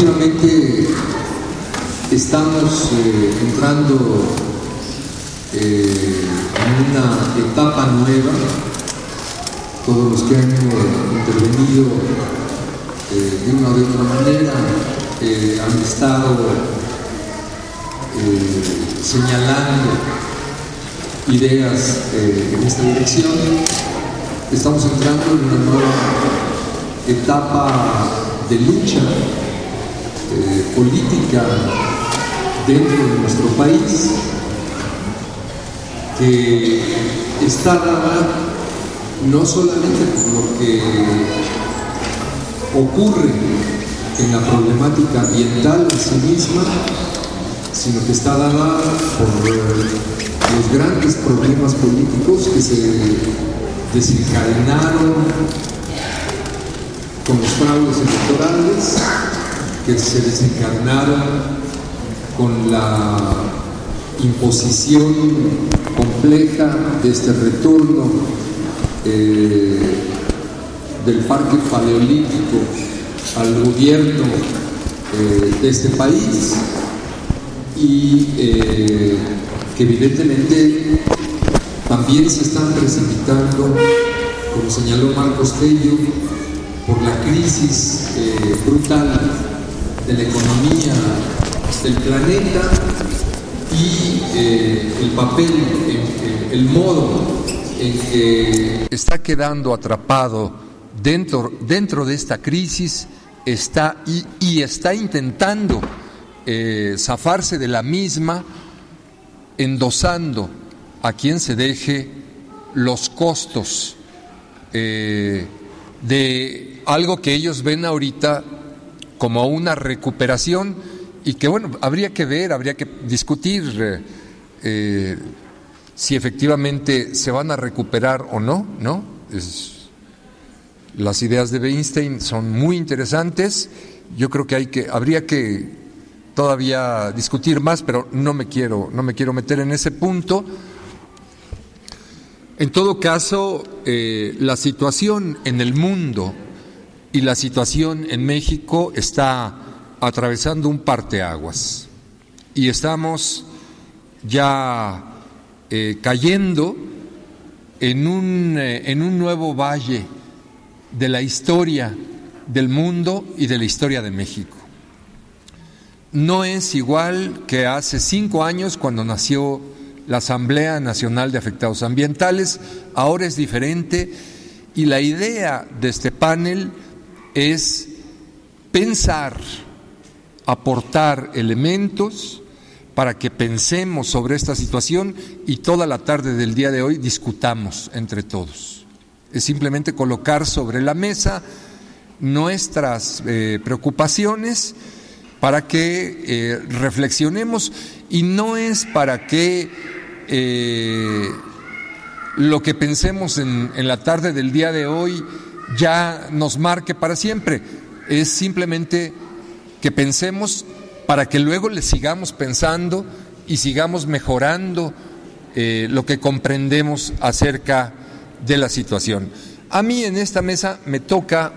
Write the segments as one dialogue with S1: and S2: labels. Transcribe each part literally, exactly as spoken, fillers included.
S1: efectivamente estamos eh, entrando eh, en una etapa nueva. Todos los que han eh, intervenido eh, de una o de otra manera eh, han estado eh, señalando ideas eh, en esta dirección. Estamos entrando en una nueva etapa de lucha eh, política dentro de nuestro país, que está dada no solamente por lo que ocurre en la problemática ambiental en sí misma, sino que está dada por los grandes problemas políticos que se desencadenaron con los fraudes electorales, que se desencadenaron con la imposición compleja de este retorno eh, del parque paleolítico al gobierno eh, de este país, y eh, que evidentemente también se están precipitando, como señaló Marcos Tello, por la crisis eh, brutal de la economía del planeta y eh, el papel, en, el modo en que
S2: está quedando atrapado dentro, dentro de esta crisis, está y, y está intentando eh, zafarse de la misma, endosando a quien se deje los costos eh, de algo que ellos ven ahorita como una recuperación, y que bueno, habría que ver, habría que discutir eh, eh, si efectivamente se van a recuperar o no, ¿no? Es, las ideas de Weinstein son muy interesantes. Yo creo que hay que, habría que todavía discutir más, pero no me quiero, no me quiero meter en ese punto. En todo caso, eh, la situación en el mundo y la situación en México está atravesando un parteaguas, y estamos ya eh, cayendo en un, eh, en un nuevo valle de la historia del mundo y de la historia de México. No es igual que hace cinco años, cuando nació la Asamblea Nacional de Afectados Ambientales. Ahora es diferente, y la idea de este panel es pensar, aportar elementos para que pensemos sobre esta situación, y toda la tarde del día de hoy discutamos entre todos. Es simplemente colocar sobre la mesa nuestras eh, preocupaciones para que eh, reflexionemos, y no es para que eh, lo que pensemos en, en la tarde del día de hoy ya nos marque para siempre. Es simplemente que pensemos para que luego le sigamos pensando y sigamos mejorando eh, lo que comprendemos acerca de la situación. A mí en esta mesa me toca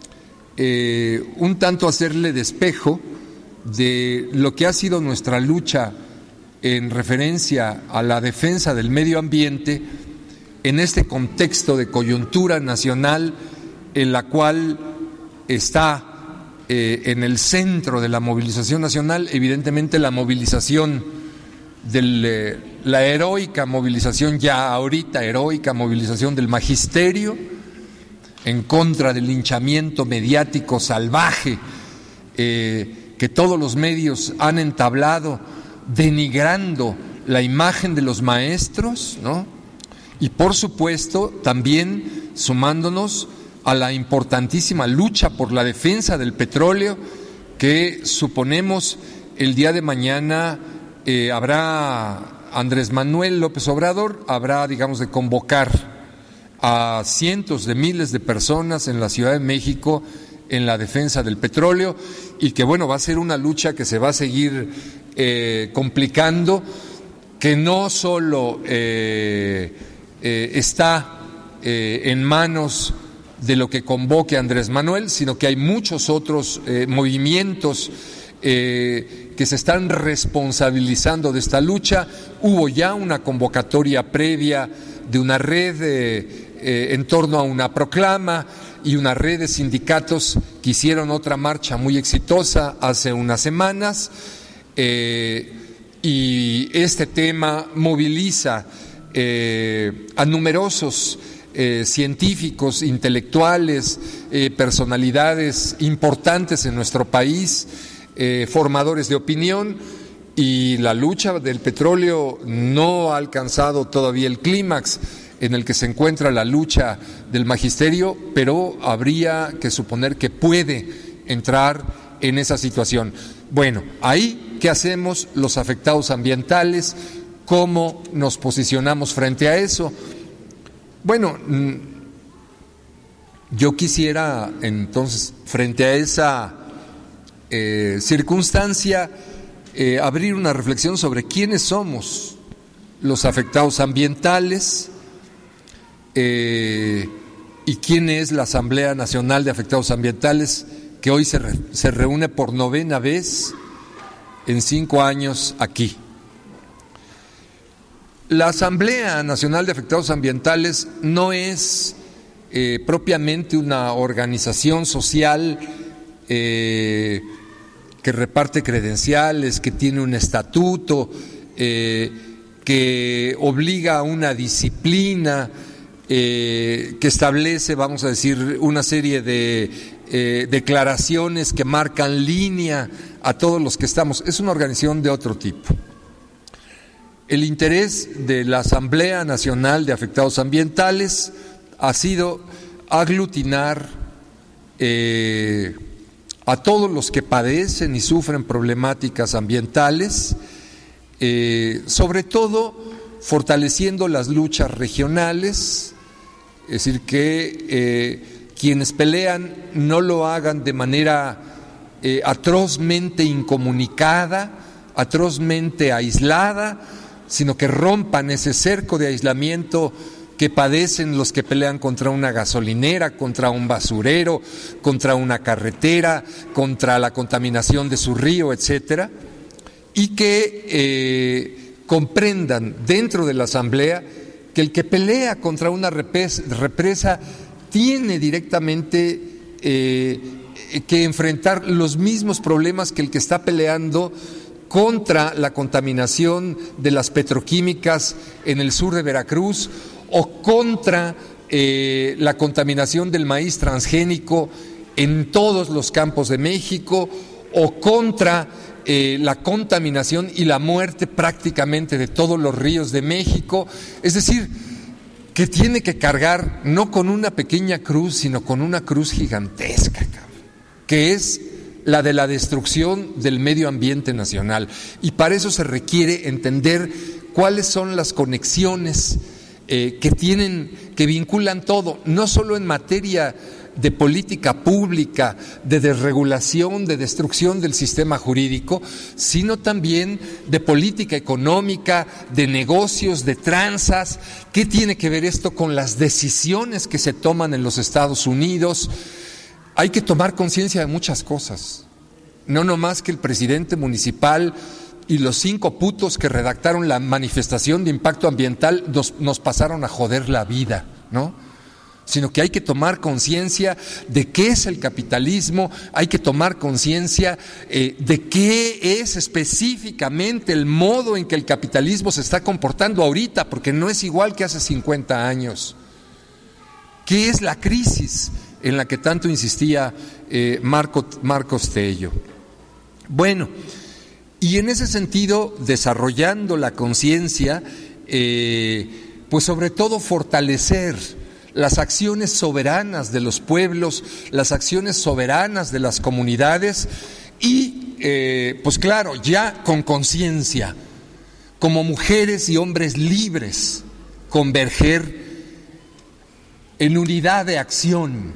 S2: eh, un tanto hacerle de espejo de lo que ha sido nuestra lucha en referencia a la defensa del medio ambiente en este contexto de coyuntura nacional, en la cual está eh, en el centro de la movilización nacional, evidentemente la movilización de eh, la heroica movilización, ya ahorita heroica movilización del magisterio en contra del linchamiento mediático salvaje eh, que todos los medios han entablado, denigrando la imagen de los maestros, ¿no? Y por supuesto también sumándonos a la importantísima lucha por la defensa del petróleo, que suponemos el día de mañana eh, habrá Andrés Manuel López Obrador, habrá, digamos, de convocar a cientos de miles de personas en la Ciudad de México en la defensa del petróleo, y que bueno, va a ser una lucha que se va a seguir eh, complicando, que no solo eh, eh, está eh, en manos de lo que convoque Andrés Manuel, sino que hay muchos otros eh, movimientos eh, que se están responsabilizando de esta lucha. Hubo ya una convocatoria previa de una red eh, eh, en torno a una proclama y una red de sindicatos que hicieron otra marcha muy exitosa hace unas semanas, eh, y este tema moviliza eh, a numerosos Eh, científicos, intelectuales, eh, personalidades importantes en nuestro país, eh, formadores de opinión, y la lucha del petróleo no ha alcanzado todavía el clímax en el que se encuentra la lucha del magisterio, pero habría que suponer que puede entrar en esa situación. Bueno, ahí, ¿qué hacemos los afectados ambientales? ¿Cómo nos posicionamos frente a eso? Bueno, yo quisiera entonces, frente a esa eh, circunstancia, eh, abrir una reflexión sobre quiénes somos los afectados ambientales eh, y quién es la Asamblea Nacional de Afectados Ambientales, que hoy se, re, se reúne por novena vez en cinco años aquí. La Asamblea Nacional de Afectados Ambientales no es eh, propiamente una organización social eh, que reparte credenciales, que tiene un estatuto, eh, que obliga a una disciplina, eh, que establece, vamos a decir, una serie de eh, declaraciones que marcan línea a todos los que estamos. Es una organización de otro tipo. El interés de la Asamblea Nacional de Afectados Ambientales ha sido aglutinar eh, a todos los que padecen y sufren problemáticas ambientales, eh, sobre todo fortaleciendo las luchas regionales, es decir, que eh, quienes pelean no lo hagan de manera eh, atrozmente incomunicada, atrozmente aislada, sino que rompan ese cerco de aislamiento que padecen los que pelean contra una gasolinera, contra un basurero, contra una carretera, contra la contaminación de su río, etcétera, y que eh, comprendan dentro de la Asamblea que el que pelea contra una represa tiene directamente eh, que enfrentar los mismos problemas que el que está peleando contra la contaminación de las petroquímicas en el sur de Veracruz, o contra eh, la contaminación del maíz transgénico en todos los campos de México, o contra eh, la contaminación y la muerte prácticamente de todos los ríos de México. Es decir, que tiene que cargar no con una pequeña cruz, sino con una cruz gigantesca, cabrón, que es la de la destrucción del medio ambiente nacional. Y para eso se requiere entender cuáles son las conexiones eh, que tienen, que vinculan todo, no solo en materia de política pública, de desregulación, de destrucción del sistema jurídico, sino también de política económica, de negocios, de tranzas. ¿Qué tiene que ver esto con las decisiones que se toman en los Estados Unidos? Hay que tomar conciencia de muchas cosas, no nomás que el presidente municipal y los cinco putos que redactaron la manifestación de impacto ambiental nos, nos pasaron a joder la vida, ¿no? Sino que hay que tomar conciencia de qué es el capitalismo, hay que tomar conciencia eh, de qué es específicamente el modo en que el capitalismo se está comportando ahorita, porque no es igual que hace cincuenta años. ¿Qué es la crisis en la que tanto insistía eh, Marco, Marcos Tello? Bueno, y en ese sentido, desarrollando la conciencia, eh, pues sobre todo fortalecer las acciones soberanas de los pueblos, las acciones soberanas de las comunidades y, eh, pues claro, ya con conciencia, como mujeres y hombres libres, converger en unidad de acción,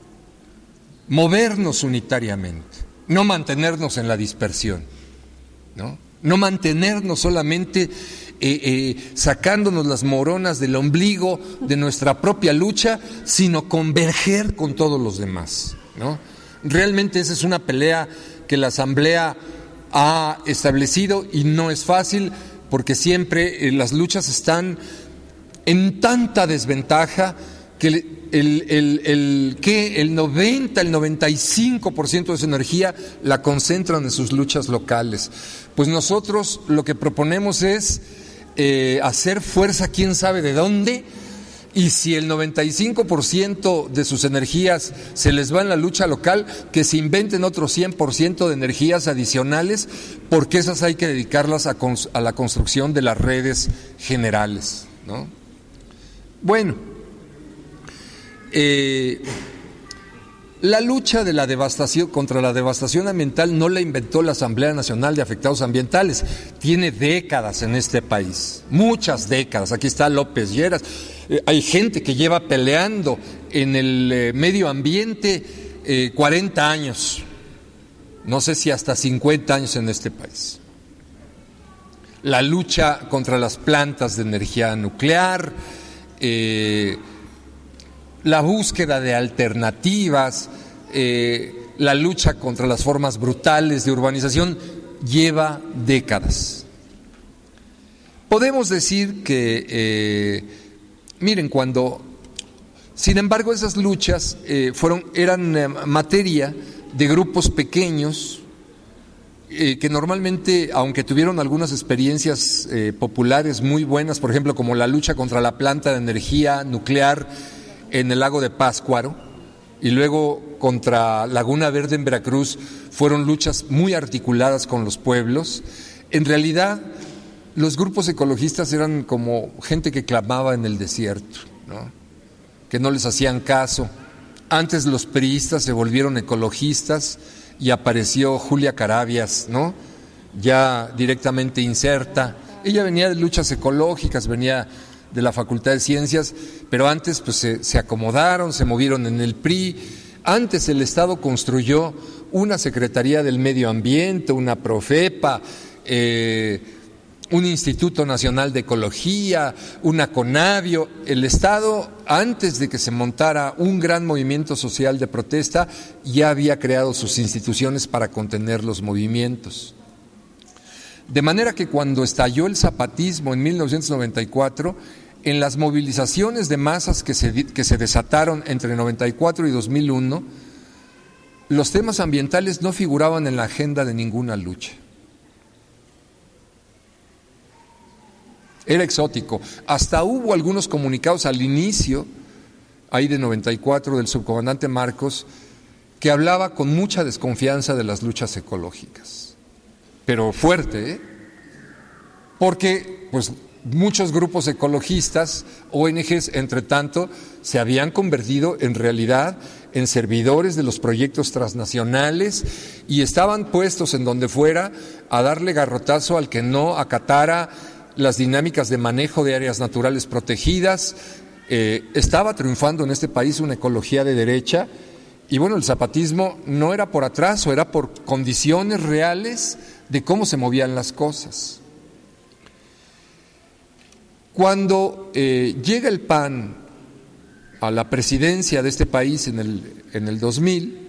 S2: movernos unitariamente, no mantenernos en la dispersión, ¿no? No mantenernos solamente eh, eh, sacándonos las moronas del ombligo de nuestra propia lucha, sino converger con todos los demás, ¿no? Realmente esa es una pelea que la Asamblea ha establecido y no es fácil, porque siempre eh, las luchas están en tanta desventaja que el, el, el, el, que el noventa, el noventa y cinco por ciento de su energía la concentran en sus luchas locales. Pues nosotros lo que proponemos es eh, hacer fuerza quién sabe de dónde, y si el noventa y cinco por ciento de sus energías se les va en la lucha local, que se inventen otros cien por ciento de energías adicionales, porque esas hay que dedicarlas a, a la construcción de las redes generales, ¿no? Bueno, eh, la lucha de la devastación contra la devastación ambiental no la inventó la Asamblea Nacional de Afectados Ambientales, tiene décadas en este país, muchas décadas. Aquí está López Lleras, eh, hay gente que lleva peleando en el eh, medio ambiente eh, cuarenta años, no sé si hasta cincuenta años en este país. La lucha contra las plantas de energía nuclear, eh, la búsqueda de alternativas, eh, la lucha contra las formas brutales de urbanización lleva décadas. Podemos decir que, eh, miren, cuando, sin embargo, esas luchas eh, fueron, eran eh, materia de grupos pequeños eh, que normalmente, aunque tuvieron algunas experiencias eh, populares muy buenas, por ejemplo, como la lucha contra la planta de energía nuclear en el lago de Pátzcuaro, y luego contra Laguna Verde en Veracruz, fueron luchas muy articuladas con los pueblos. En realidad, los grupos ecologistas eran como gente que clamaba en el desierto, ¿no? Que no les hacían caso. Antes los priistas se volvieron ecologistas y apareció Julia Carabias, ¿no? Ya directamente inserta. Ella venía de luchas ecológicas, venía de la Facultad de Ciencias, pero antes pues se, se acomodaron, se movieron en el P R I. Antes el Estado construyó una Secretaría del Medio Ambiente, una Profepa, eh, un Instituto Nacional de Ecología, una CONAVIO. El Estado, antes de que se montara un gran movimiento social de protesta, ya había creado sus instituciones para contener los movimientos. De manera que cuando estalló el zapatismo en mil novecientos noventa y cuatro, en las movilizaciones de masas que se, que se desataron entre noventa y cuatro y dos mil uno, los temas ambientales no figuraban en la agenda de ninguna lucha. Era exótico. Hasta hubo algunos comunicados al inicio, ahí de noventa y cuatro, del subcomandante Marcos, que hablaba con mucha desconfianza de las luchas ecológicas. Pero fuerte, ¿eh? Porque pues muchos grupos ecologistas, O N Ges, entre tanto, se habían convertido en realidad en servidores de los proyectos transnacionales y estaban puestos en donde fuera a darle garrotazo al que no acatara las dinámicas de manejo de áreas naturales protegidas. Eh, estaba triunfando en este país una ecología de derecha y bueno, el zapatismo no era por atraso, era por condiciones reales de cómo se movían las cosas. Cuando eh, llega el P A N a la presidencia de este país en el, en el dos mil,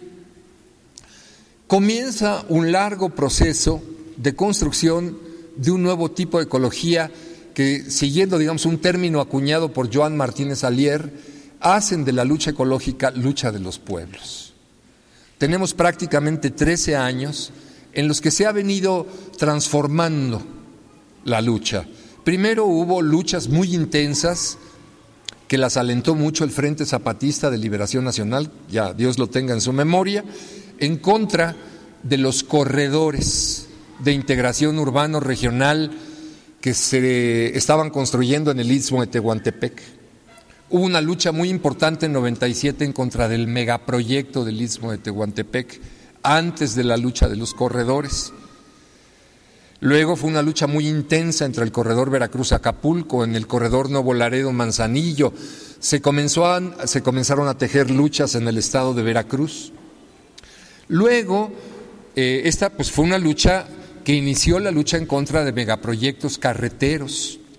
S2: comienza un largo proceso de construcción de un nuevo tipo de ecología que, siguiendo, digamos, un término acuñado por Joan Martínez Alier, hacen de la lucha ecológica lucha de los pueblos. Tenemos prácticamente trece años en los que se ha venido transformando la lucha. Primero hubo luchas muy intensas que las alentó mucho el Frente Zapatista de Liberación Nacional, ya Dios lo tenga en su memoria, en contra de los corredores de integración urbano regional que se estaban construyendo en el Istmo de Tehuantepec. Hubo una lucha muy importante en noventa y siete en contra del megaproyecto del Istmo de Tehuantepec, antes de la lucha de los corredores. Luego fue una lucha muy intensa entre el corredor Veracruz-Acapulco, en el corredor Nuevo Laredo-Manzanillo. Se, comenzó a, se comenzaron a tejer luchas en el estado de Veracruz. Luego, eh, esta pues fue una lucha que inició la lucha en contra de megaproyectos carreteros.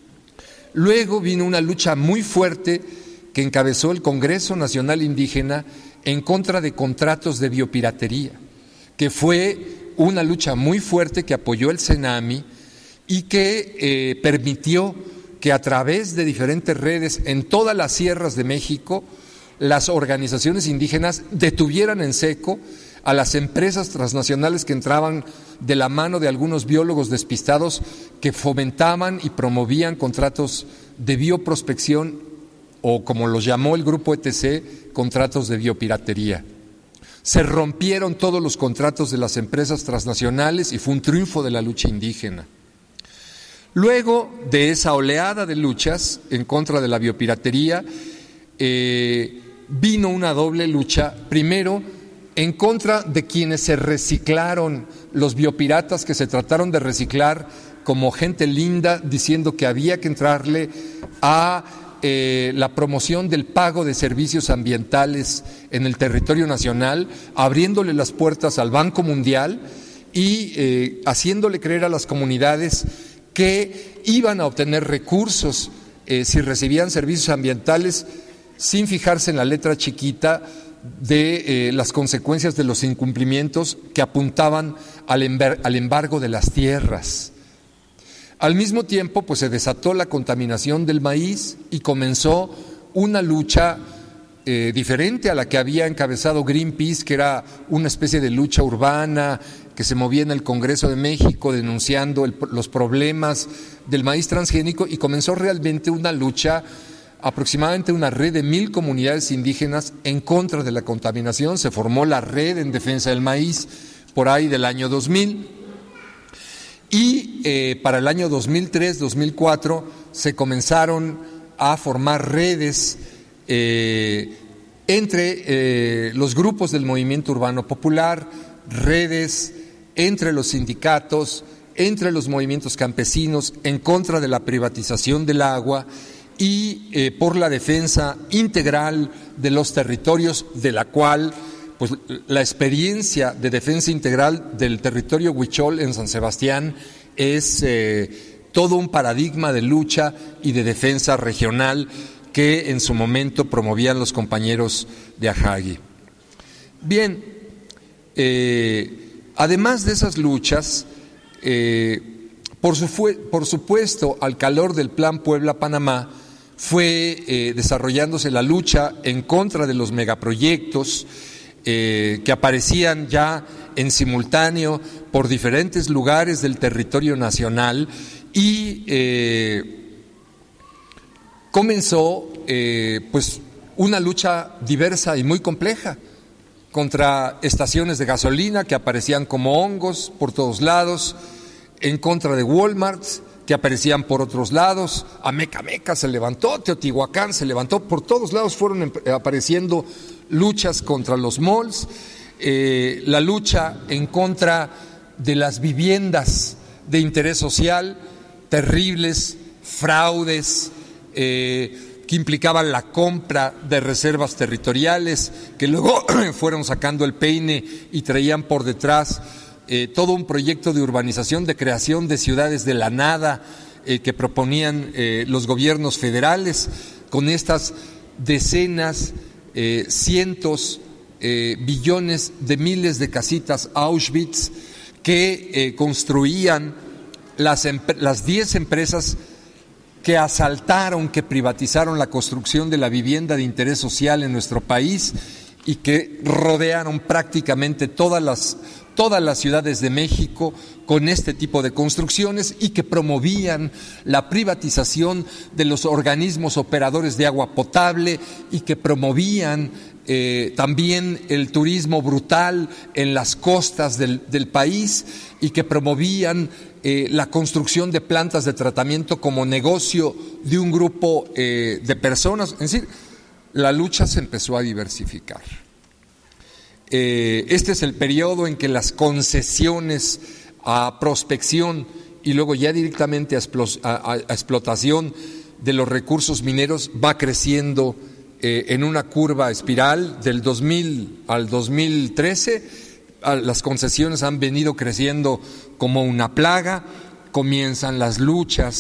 S2: Luego vino una lucha muy fuerte que encabezó el Congreso Nacional Indígena en contra de contratos de biopiratería, que fue una lucha muy fuerte que apoyó el CENAMI y que eh, permitió que a través de diferentes redes en todas las sierras de México, las organizaciones indígenas detuvieran en seco a las empresas transnacionales que entraban de la mano de algunos biólogos despistados que fomentaban y promovían contratos de bioprospección o, como los llamó el grupo E T C, contratos de biopiratería. Se rompieron todos los contratos de las empresas transnacionales y fue un triunfo de la lucha indígena. Luego de esa oleada de luchas en contra de la biopiratería, eh, vino una doble lucha, primero en contra de quienes se reciclaron, los biopiratas que se trataron de reciclar como gente linda, diciendo que había que entrarle a eh, la promoción del pago de servicios ambientales en el territorio nacional, abriéndole las puertas al Banco Mundial y eh, haciéndole creer a las comunidades que iban a obtener recursos eh, si recibían servicios ambientales sin fijarse en la letra chiquita de eh, las consecuencias de los incumplimientos que apuntaban al, embar- al embargo de las tierras. Al mismo tiempo, pues se desató la contaminación del maíz y comenzó una lucha eh, diferente a la que había encabezado Greenpeace, que era una especie de lucha urbana que se movía en el Congreso de México denunciando el, los problemas del maíz transgénico, y comenzó realmente una lucha, aproximadamente una red de mil comunidades indígenas en contra de la contaminación. Se formó la Red en Defensa del Maíz por ahí del año dos mil, y eh, para el año dos mil tres, dos mil cuatro se comenzaron a formar redes eh, entre eh, los grupos del movimiento urbano popular, redes entre los sindicatos, entre los movimientos campesinos en contra de la privatización del agua y eh, por la defensa integral de los territorios, de la cual pues la experiencia de defensa integral del territorio huichol en San Sebastián es eh, todo un paradigma de lucha y de defensa regional que en su momento promovían los compañeros de Ajagui. Bien, eh, además de esas luchas, eh, por, su, por supuesto, al calor del Plan Puebla-Panamá, fue eh, desarrollándose la lucha en contra de los megaproyectos eh, que aparecían ya en simultáneo por diferentes lugares del territorio nacional, y eh, comenzó eh, pues una lucha diversa y muy compleja contra estaciones de gasolina que aparecían como hongos por todos lados, en contra de Walmart que aparecían por otros lados. Amecameca se levantó, Teotihuacán se levantó, por todos lados fueron apareciendo luchas contra los malls, eh, la lucha en contra de las viviendas de interés social, terribles fraudes eh, que implicaban la compra de reservas territoriales, que luego fueron sacando el peine y traían por detrás Eh, todo un proyecto de urbanización, de creación de ciudades de la nada eh, que proponían eh, los gobiernos federales, con estas decenas, eh, cientos, eh, billones de miles de casitas Auschwitz que eh, construían las, las diez empresas que asaltaron, que privatizaron la construcción de la vivienda de interés social en nuestro país y que rodearon prácticamente todas las todas las ciudades de México con este tipo de construcciones, y que promovían la privatización de los organismos operadores de agua potable, y que promovían eh, también el turismo brutal en las costas del, del país, y que promovían eh, la construcción de plantas de tratamiento como negocio de un grupo eh, de personas. Es decir, la lucha se empezó a diversificar. Eh, este es el periodo en que las concesiones a prospección y luego ya directamente a, a, a explotación de los recursos mineros va creciendo eh, en una curva espiral. Del dos mil al dos mil trece las concesiones han venido creciendo como una plaga. Comienzan las luchas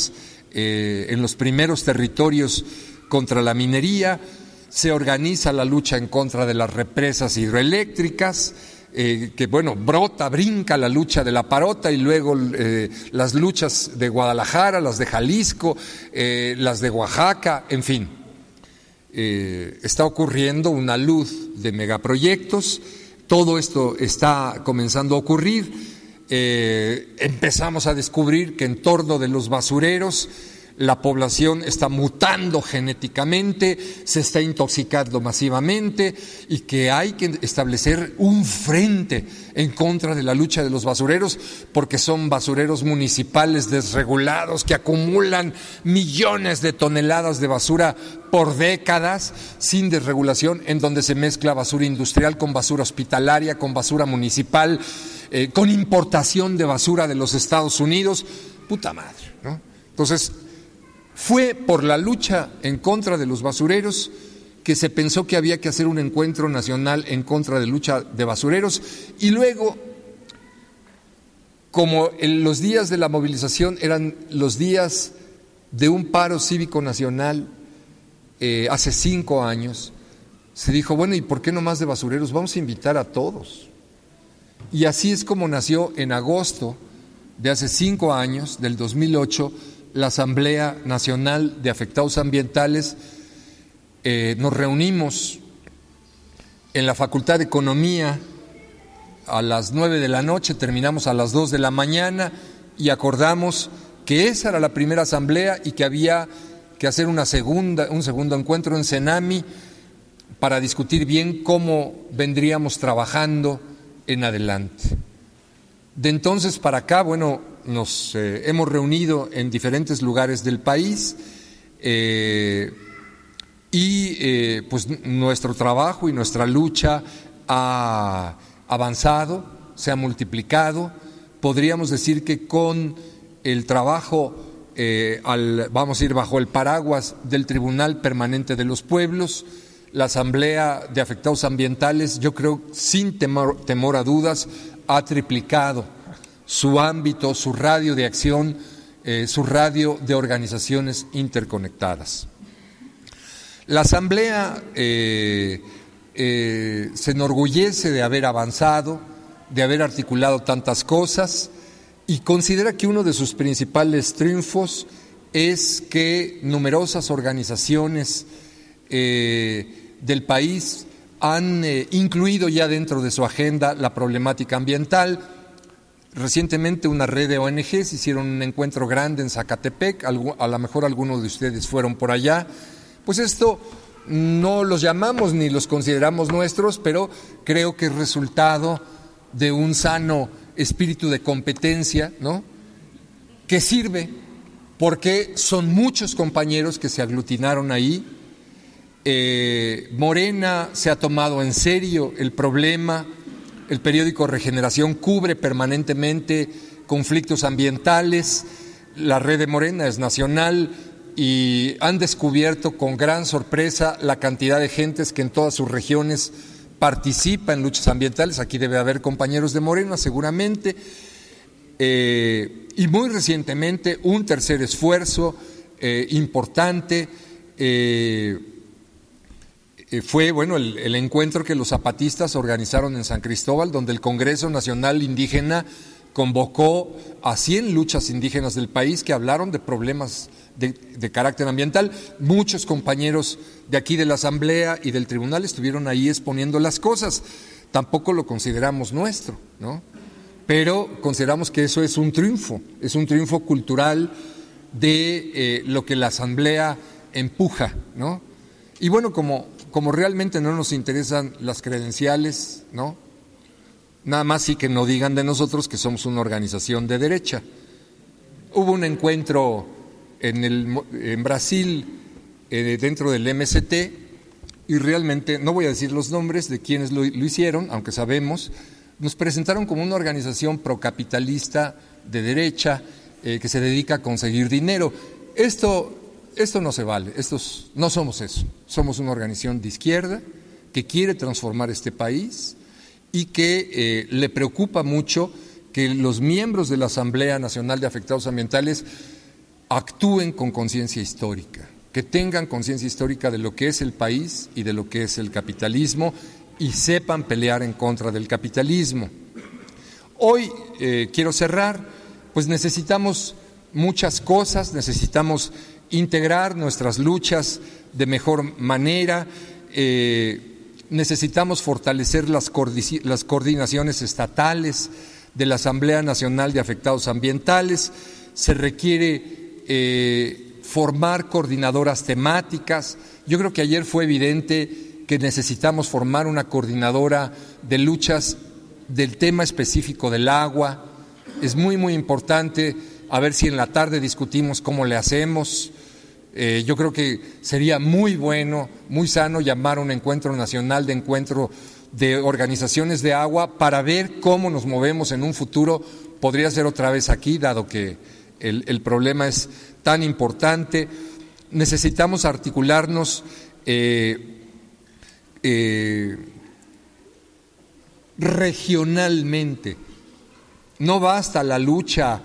S2: eh, en los primeros territorios contra la minería. Se organiza la lucha en contra de las represas hidroeléctricas, eh, que bueno, brota, brinca la lucha de la Parota y luego eh, las luchas de Guadalajara, las de Jalisco, eh, las de Oaxaca, en fin. Eh, está ocurriendo una luz de megaproyectos, todo esto está comenzando a ocurrir. Eh, empezamos a descubrir que en torno de los basureros la población está mutando genéticamente, se está intoxicando masivamente y que hay que establecer un frente en contra de la lucha de los basureros, porque son basureros municipales desregulados que acumulan millones de toneladas de basura por décadas sin desregulación, en donde se mezcla basura industrial con basura hospitalaria, con basura municipal, eh, con importación de basura de los Estados Unidos. Puta madre, ¿no? Entonces, fue por la lucha en contra de los basureros que se pensó que había que hacer un encuentro nacional en contra de lucha de basureros, y luego, como en los días de la movilización eran los días de un paro cívico nacional eh, hace cinco años, se dijo, bueno, ¿y por qué no más de basureros? Vamos a invitar a todos. Y así es como nació en agosto de hace cinco años, del dos mil ocho, la Asamblea Nacional de Afectados Ambientales. Eh, nos reunimos en la Facultad de Economía a las nueve de la noche, terminamos a las dos de la mañana y acordamos que esa era la primera asamblea y que había que hacer una segunda, un segundo encuentro en Cenami para discutir bien cómo vendríamos trabajando en adelante. De entonces para acá, bueno, nos eh, hemos reunido en diferentes lugares del país eh, y eh, pues nuestro trabajo y nuestra lucha ha avanzado, se ha multiplicado. Podríamos decir que con el trabajo, eh, al, vamos a ir bajo el paraguas del Tribunal Permanente de los Pueblos, la Asamblea de Afectados Ambientales, yo creo, sin temor, temor a dudas, ha triplicado su ámbito, su radio de acción, eh, su radio de organizaciones interconectadas. La Asamblea eh, eh, se enorgullece de haber avanzado, de haber articulado tantas cosas y considera que uno de sus principales triunfos es que numerosas organizaciones eh, del país han eh, incluido ya dentro de su agenda la problemática ambiental. Recientemente una red de O N Ges hicieron un encuentro grande en Zacatepec, a lo mejor algunos de ustedes fueron por allá. Pues esto no los llamamos ni los consideramos nuestros, pero creo que es resultado de un sano espíritu de competencia, ¿no?, que sirve porque son muchos compañeros que se aglutinaron ahí. Eh, Morena se ha tomado en serio el problema. El periódico Regeneración cubre permanentemente conflictos ambientales. La red de Morena es nacional y han descubierto con gran sorpresa la cantidad de gentes que en todas sus regiones participa en luchas ambientales. Aquí debe haber compañeros de Morena seguramente. Eh, y muy recientemente un tercer esfuerzo eh, importante eh, fue bueno el, el encuentro que los zapatistas organizaron en San Cristóbal, donde el Congreso Nacional Indígena convocó a cien luchas indígenas del país que hablaron de problemas de, de carácter ambiental. Muchos compañeros de aquí de la Asamblea y del Tribunal estuvieron ahí exponiendo las cosas. Tampoco lo consideramos nuestro, ¿no?, pero consideramos que eso es un triunfo, es un triunfo cultural de eh, lo que la Asamblea empuja, ¿no? Y bueno, como, como realmente no nos interesan las credenciales, ¿no?, nada más sí que no digan de nosotros que somos una organización de derecha. Hubo un encuentro en, el, en Brasil, eh, dentro del M S T, y realmente, no voy a decir los nombres de quienes lo, lo hicieron, aunque sabemos, nos presentaron como una organización procapitalista de derecha eh, que se dedica a conseguir dinero. Esto, esto no se vale, estos, no somos eso, somos una organización de izquierda que quiere transformar este país y que eh, le preocupa mucho que los miembros de la Asamblea Nacional de Afectados Ambientales actúen con conciencia histórica, que tengan conciencia histórica de lo que es el país y de lo que es el capitalismo y sepan pelear en contra del capitalismo. Hoy eh, quiero cerrar, pues necesitamos muchas cosas, necesitamos integrar nuestras luchas de mejor manera, eh, necesitamos fortalecer las, coordi- las coordinaciones estatales de la Asamblea Nacional de Afectados Ambientales, se requiere eh, formar coordinadoras temáticas. Yo creo que ayer fue evidente que necesitamos formar una coordinadora de luchas del tema específico del agua. Es muy, muy importante, a ver si en la tarde discutimos cómo le hacemos. Eh, yo creo que sería muy bueno, muy sano llamar a un encuentro nacional de encuentro de organizaciones de agua para ver cómo nos movemos en un futuro. Podría ser otra vez aquí, dado que el, el problema es tan importante. Necesitamos articularnos eh, eh, regionalmente. No basta la lucha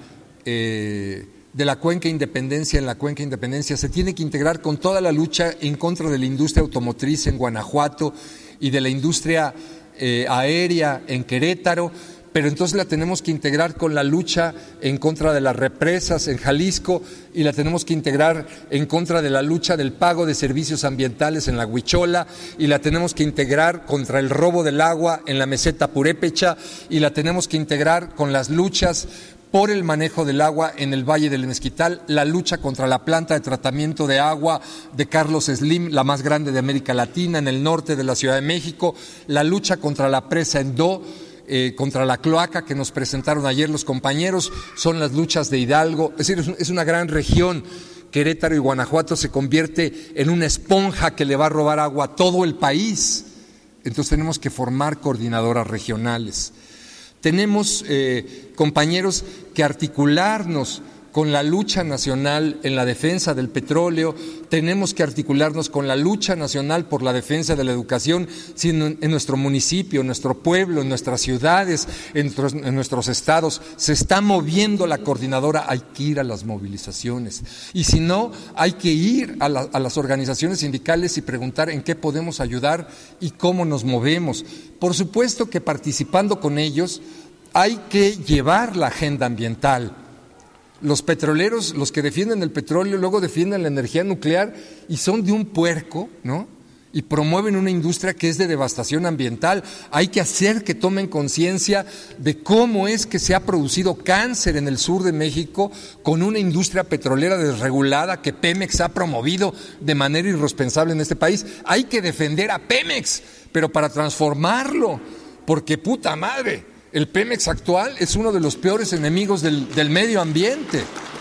S2: eh, de la Cuenca Independencia en la Cuenca Independencia, se tiene que integrar con toda la lucha en contra de la industria automotriz en Guanajuato y de la industria eh, aérea en Querétaro, pero entonces la tenemos que integrar con la lucha en contra de las represas en Jalisco y la tenemos que integrar en contra de la lucha del pago de servicios ambientales en la Huichola y la tenemos que integrar contra el robo del agua en la meseta purépecha y la tenemos que integrar con las luchas por el manejo del agua en el Valle del Mezquital, la lucha contra la planta de tratamiento de agua de Carlos Slim, la más grande de América Latina, en el norte de la Ciudad de México, la lucha contra la presa en Do, eh, contra la cloaca que nos presentaron ayer los compañeros, son las luchas de Hidalgo. Es decir, es una gran región. Querétaro y Guanajuato se convierte en una esponja que le va a robar agua a todo el país. Entonces tenemos que formar coordinadoras regionales. Tenemos, eh, compañeros, que articularnos con la lucha nacional en la defensa del petróleo, tenemos que articularnos con la lucha nacional por la defensa de la educación, sino en nuestro municipio, en nuestro pueblo, en nuestras ciudades, en nuestros, en nuestros estados. Se está moviendo la coordinadora, hay que ir a las movilizaciones. Y si no, hay que ir a, la, a las organizaciones sindicales y preguntar en qué podemos ayudar y cómo nos movemos. Por supuesto que participando con ellos hay que llevar la agenda ambiental. Los petroleros, los que defienden el petróleo, luego defienden la energía nuclear y son de un puerco, ¿no? Y promueven una industria que es de devastación ambiental. Hay que hacer que tomen conciencia de cómo es que se ha producido cáncer en el sur de México con una industria petrolera desregulada que Pemex ha promovido de manera irresponsable en este país. Hay que defender a Pemex, pero para transformarlo, porque puta madre, el Pemex actual es uno de los peores enemigos del, del medio ambiente.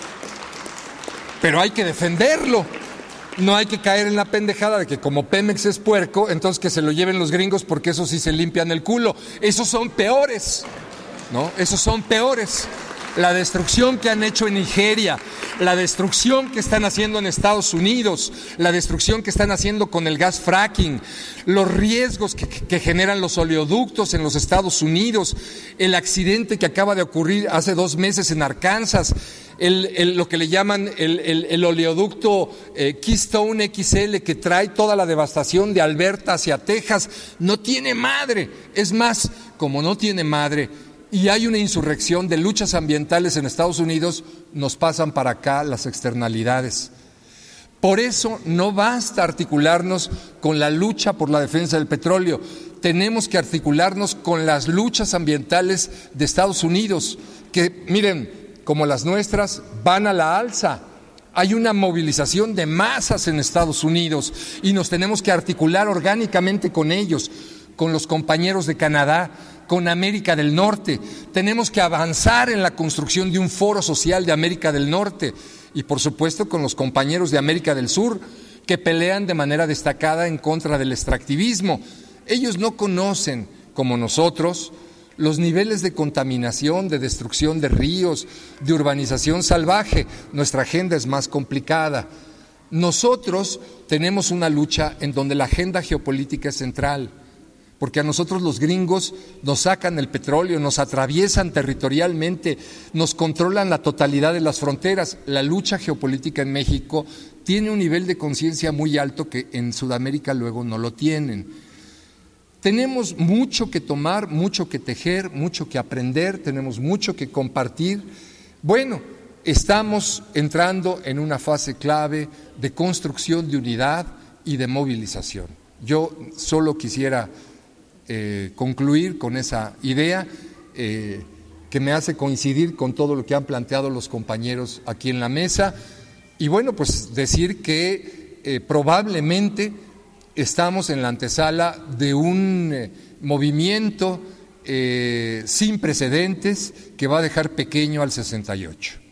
S2: Pero hay que defenderlo. No hay que caer en la pendejada de que como Pemex es puerco, entonces que se lo lleven los gringos porque esos sí se limpian el culo. Esos son peores, ¿no? Esos son peores. La destrucción que han hecho en Nigeria, la destrucción que están haciendo en Estados Unidos, la destrucción que están haciendo con el gas fracking, los riesgos que, que generan los oleoductos en los Estados Unidos, el accidente que acaba de ocurrir hace dos meses en Arkansas, el, el, lo que le llaman el, el, el oleoducto eh, Keystone X L que trae toda la devastación de Alberta hacia Texas, no tiene madre. Es más, como no tiene madre, y hay una insurrección de luchas ambientales en Estados Unidos, nos pasan para acá las externalidades. Por eso no basta articularnos con la lucha por la defensa del petróleo, tenemos que articularnos con las luchas ambientales de Estados Unidos, que miren, como las nuestras, van a la alza. Hay una movilización de masas en Estados Unidos y nos tenemos que articular orgánicamente con ellos, con los compañeros de Canadá, con América del Norte. Tenemos que avanzar en la construcción de un foro social de América del Norte y, por supuesto, con los compañeros de América del Sur que pelean de manera destacada en contra del extractivismo. Ellos no conocen, como nosotros, los niveles de contaminación, de destrucción de ríos, de urbanización salvaje. Nuestra agenda es más complicada. Nosotros tenemos una lucha en donde la agenda geopolítica es central. porque a nosotros los gringos nos sacan el petróleo, nos atraviesan territorialmente, nos controlan la totalidad de las fronteras. La lucha geopolítica en México tiene un nivel de conciencia muy alto que en Sudamérica luego no lo tienen. Tenemos mucho que tomar, mucho que tejer, mucho que aprender, tenemos mucho que compartir. Bueno, estamos entrando en una fase clave de construcción de unidad y de movilización. Yo solo quisiera eh, concluir con esa idea eh, que me hace coincidir con todo lo que han planteado los compañeros aquí en la mesa y bueno, pues decir que eh, probablemente estamos en la antesala de un eh, movimiento eh, sin precedentes que va a dejar pequeño al sesenta y ocho.